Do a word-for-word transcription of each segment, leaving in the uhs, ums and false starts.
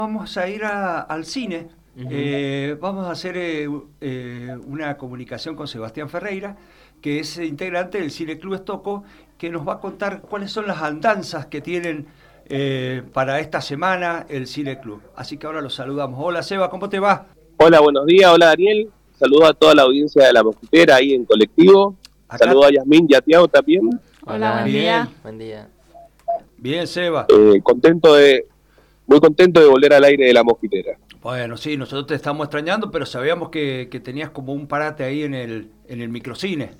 Vamos a ir a- al cine. Ujú. Eh, vamos a hacer eh, eh, una comunicación con Sebastián Ferreira, que es integrante del Cine Club Estoco, que nos va a contar cuáles son las andanzas que tienen eh, para esta semana el Cine Club. Así que ahora los saludamos. Hola Seba, ¿cómo te va? Hola, buenos días. Hola, Daniel. Saludos a toda la audiencia de La Mosquitera ahí en colectivo. Acá. Saludos a Yasmín y a Tiago también. Hola, buen Bien. día. Buen día. Bien, Seba. Eh, contento de, muy contento de volver al aire de La Mosquitera. Bueno, sí, nosotros te estamos extrañando, pero sabíamos que, que tenías como un parate ahí en el, en el microcine.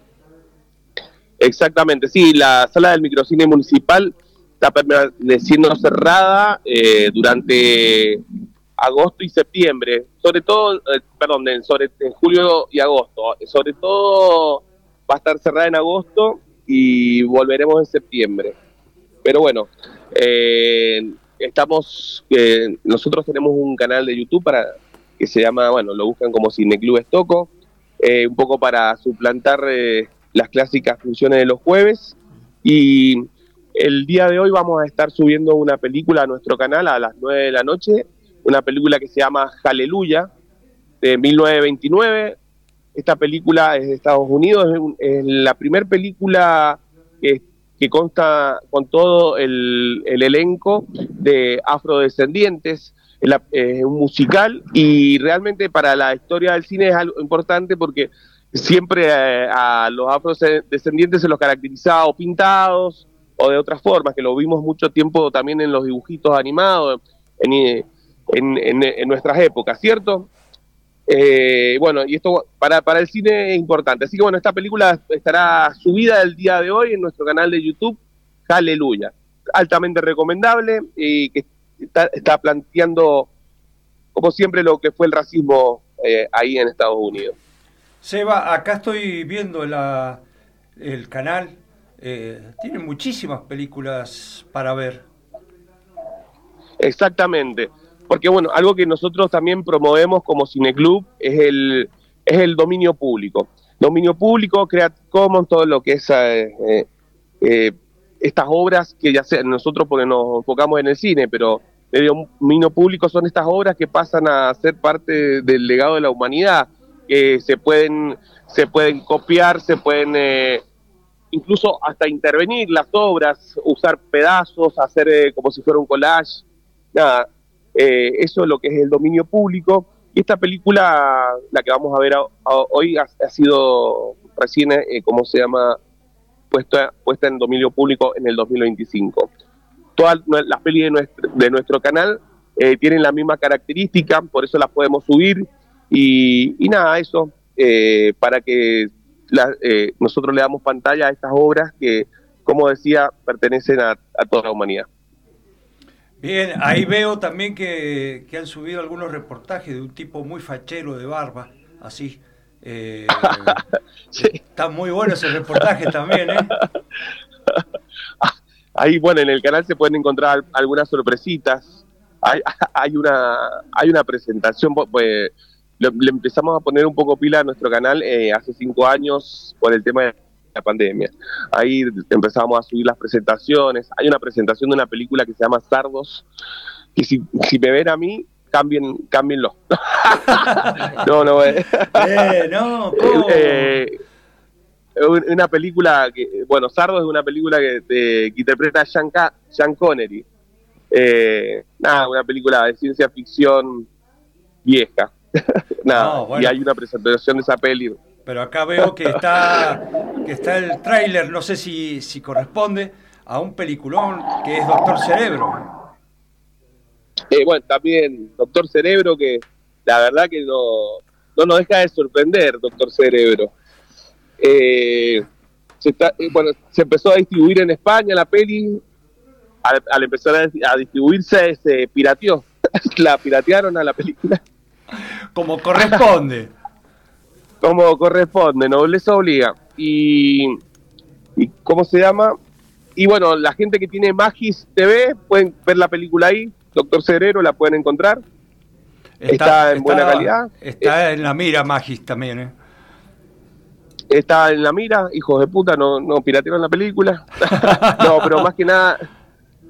Exactamente, sí, la sala del microcine municipal está permaneciendo cerrada eh, durante agosto y septiembre, sobre todo, eh, perdón, en, sobre, en julio y agosto, sobre todo va a estar cerrada en agosto y volveremos en septiembre. Pero bueno, eh, estamos, eh, nosotros tenemos un canal de YouTube para que se llama, bueno, lo buscan como Cineclub Estoco, eh, un poco para suplantar eh, las clásicas funciones de los jueves. Y el día de hoy vamos a estar subiendo una película a nuestro canal a las nueve de la noche, una película que se llama Aleluya, de mil novecientos veintinueve. Esta película es de Estados Unidos, es, un, es la primera película que, que consta con todo el, el elenco de afrodescendientes. Es, la, es un musical y realmente para la historia del cine es algo importante porque siempre eh, a los afrodescendientes se los caracterizaba o pintados o de otras formas, que lo vimos mucho tiempo también en los dibujitos animados, en, en, en, en nuestras épocas, ¿cierto? Eh, bueno, y esto para, para el cine es importante. Así que bueno, esta película estará subida el día de hoy en nuestro canal de YouTube, Aleluya. Altamente recomendable y que está, está planteando, como siempre, lo que fue el racismo eh, ahí en Estados Unidos. Seba, acá estoy viendo la, el canal. Eh, tiene muchísimas películas para ver. Exactamente. Porque bueno, algo que nosotros también promovemos como Cineclub es el, es el dominio público. Dominio público, Creative Commons, todo lo que es eh, eh, estas obras que ya sea nosotros porque nos enfocamos en el cine, pero el dominio público son estas obras que pasan a ser parte del legado de la humanidad, que se pueden, se pueden copiar, se pueden eh, incluso hasta intervenir las obras, usar pedazos, hacer eh, como si fuera un collage, nada. Eh, eso es lo que es el dominio público. Y esta película, la que vamos a ver a, a, hoy, ha, ha sido recién, eh, ¿cómo se llama?, puesta, puesta en dominio público en el dos mil veinticinco. Todas las pelis de nuestro, de nuestro canal eh, tienen la misma característica, por eso las podemos subir. Y, y nada, eso, eh, para que la, eh, nosotros le damos pantalla a estas obras que, como decía, pertenecen a, a toda la humanidad. Bien, ahí veo también que, que han subido algunos reportajes de un tipo muy fachero de barba, así. Eh, sí. Está muy bueno ese reportaje también, ¿eh? Ahí, bueno, en el canal se pueden encontrar algunas sorpresitas. Hay, hay una hay una presentación, pues le, le empezamos a poner un poco pila a nuestro canal eh, hace cinco años por el tema de la pandemia. Ahí empezamos a subir las presentaciones. Hay una presentación de una película que se llama Sardos, que si, si me ven a mí, cambien, cámbienlo. no, no, eh. Eh, no, ¿cómo? Eh, una película que, bueno, Sardos es una película que, de, que interpreta a Sean, Sean Connery. Eh, nada, una película de ciencia ficción vieja. nada, No, bueno. Y hay una presentación de esa peli. Pero acá veo que está que está el tráiler, no sé si, si corresponde a un peliculón que es Doctor Cerebro. Eh, bueno, también Doctor Cerebro, que la verdad que no, no nos deja de sorprender, Doctor Cerebro. Eh, se, está, eh, bueno, se empezó a distribuir en España la peli, al, al empezar a, a distribuirse se pirateó, la piratearon a la película. Como corresponde. Como corresponde, nobleza obliga. Y, y ¿cómo se llama? Y bueno, la gente que tiene Magis T V pueden ver la película ahí, Doctor Cerebro, la pueden encontrar. Está, está en está, buena calidad. Está eh, en la mira Magis también, ¿eh? Está en la mira, hijos de puta, no, no piratearon la película. no, pero más que nada,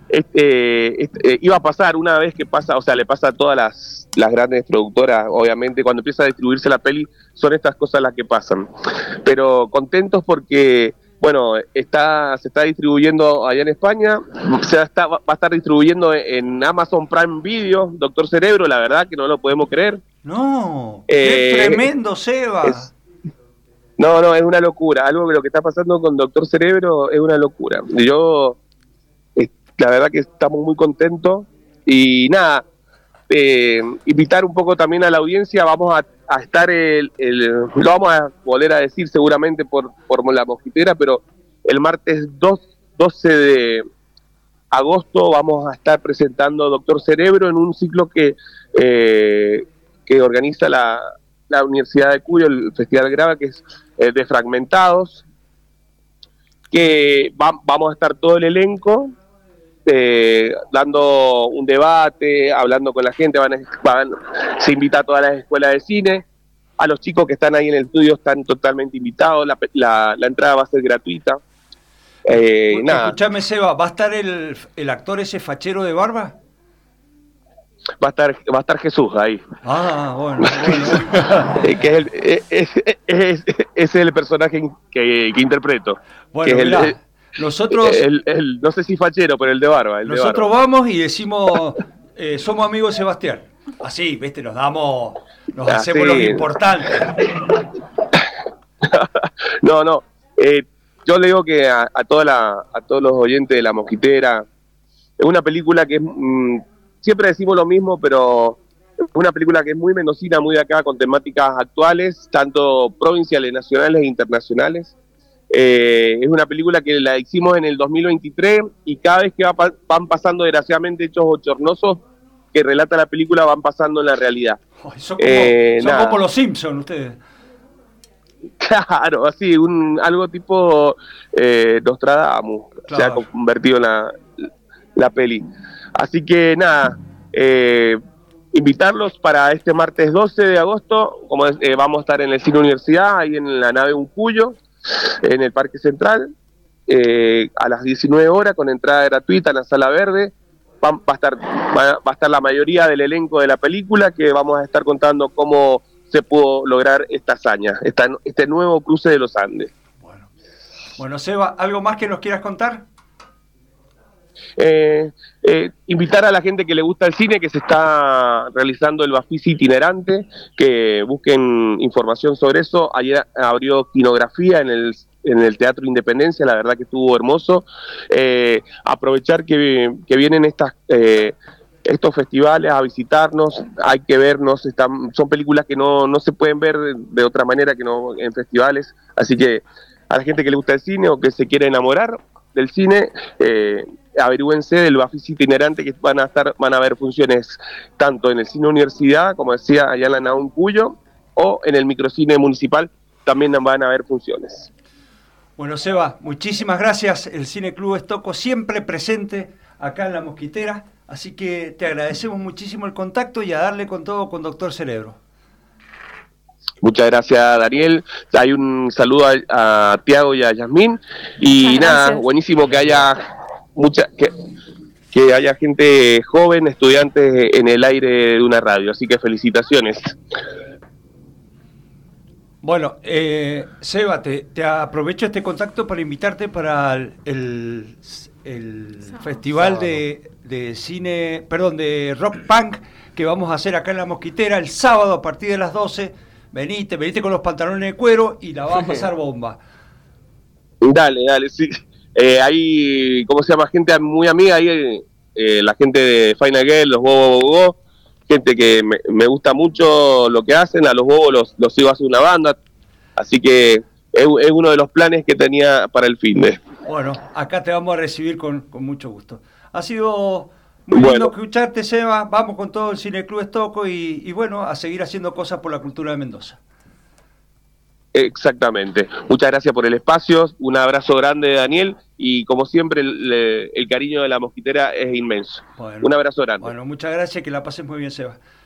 este, este, eh, iba a pasar una vez que pasa, o sea, le pasa a todas las, las grandes productoras, obviamente, cuando empieza a distribuirse la peli, son estas cosas las que pasan. Pero contentos porque, bueno, está, se está distribuyendo allá en España, se está, va a estar distribuyendo en Amazon Prime Video, Doctor Cerebro, la verdad que no lo podemos creer. No, qué eh, tremendo, Seba. Es, no, no, es una locura. Algo que lo que está pasando con Doctor Cerebro es una locura. Yo, eh, la verdad que estamos muy contentos. Y nada, eh, invitar un poco también a la audiencia. Vamos a, a estar, el, el, lo vamos a volver a decir seguramente por, por La Mosquitera, pero el martes doce de agosto vamos a estar presentando Doctor Cerebro en un ciclo que, eh, que organiza la, la Universidad de Cuyo, el Festival Grava, que es eh, de Fragmentados, que va, vamos a estar todo el elenco eh, dando un debate, hablando con la gente, van, a, van se invita a todas las escuelas de cine, a los chicos que están ahí en el estudio están totalmente invitados, la, la, la entrada va a ser gratuita. Eh, nada. Escuchame, Seba, ¿va a estar el, el actor ese fachero de barba? Va a estar, va a estar Jesús ahí. Ah, bueno, bueno. que es, el, es, es, es el personaje que, que interpreto. Bueno, que es mirá, el, nosotros... El, el, no sé si fachero, pero el de barba. El nosotros de barba. Vamos y decimos, eh, somos amigos de Sebastián. Así, ¿viste? Nos damos, nos ah, hacemos sí. Lo importante. no, no. Eh, yo le digo que a, a, toda la, a todos los oyentes de La Mosquitera, es una película que es... Mmm, siempre decimos lo mismo, pero es una película que es muy mendocina, muy de acá, con temáticas actuales, tanto provinciales, nacionales e internacionales. Eh, es una película que la hicimos en el dos mil veintitrés y cada vez que va, van pasando desgraciadamente hechos bochornosos que relata la película van pasando en la realidad. Oh, son como, eh, son como los Simpsons ustedes. Claro, así, un, algo tipo eh, Nostradamus, claro. Se ha convertido en la, la peli. Así que nada, eh, invitarlos para este martes doce de agosto, como es, eh, vamos a estar en el Cine Universidad, ahí en la nave Uncuyo, en el Parque Central, eh, a las diecinueve horas, con entrada gratuita en la Sala Verde. Va, va, a estar, va, va a estar la mayoría del elenco de la película, que vamos a estar contando cómo se pudo lograr esta hazaña, esta, este nuevo cruce de los Andes. Bueno, bueno, Seba, ¿algo más que nos quieras contar? Eh, eh, invitar a la gente que le gusta el cine, que se está realizando el Bafisi itinerante, que busquen información sobre eso. Ayer abrió Kinografía en el, en el Teatro Independencia, la verdad que estuvo hermoso. Eh, aprovechar que, que vienen estas... Eh, estos festivales a visitarnos, hay que vernos, están, son películas que no, no se pueden ver de otra manera que no en festivales, así que a la gente que le gusta el cine o que se quiere enamorar del cine, eh, averigüense del Bafisi itinerante, que van a estar, van a haber funciones tanto en el Cine Universidad, como decía, allá en la Naun Cuyo, o en el Microcine Municipal, también van a haber funciones. Bueno, Seba, muchísimas gracias, el Cine Club Estoco siempre presente acá en La Mosquitera, así que te agradecemos muchísimo el contacto y a darle con todo con Doctor Cerebro. Muchas gracias, Daniel. Hay un saludo a, a Tiago y a Yasmín. Y nada, buenísimo que haya mucha que, que haya gente joven, estudiantes en el aire de una radio. Así que felicitaciones. Bueno, eh, Seba, te, te aprovecho este contacto para invitarte para el, el, el festival de, de cine, perdón, de rock punk que vamos a hacer acá en La Mosquitera el sábado a partir de las doce. Venite, venite con los pantalones de cuero y la vas a pasar bomba. Dale, dale, sí. Eh, hay, ¿cómo se llama? Gente muy amiga ahí, eh, la gente de Final Girl, los Bobo Bobo, gente que me, me gusta mucho lo que hacen, a los Bobos los, los sigo hace una banda, así que es, es uno de los planes que tenía para el fin de. Bueno, acá te vamos a recibir con, con mucho gusto. Ha sido muy bueno. lindo escucharte, Seba. Vamos con todo el Cine Club Estoco y, y bueno, a seguir haciendo cosas por la cultura de Mendoza. Exactamente. Muchas gracias por el espacio. Un abrazo grande, Daniel. Y como siempre, el, el cariño de La Mosquitera es inmenso. Bueno, un abrazo grande. Bueno, muchas gracias. Que la pases muy bien, Seba.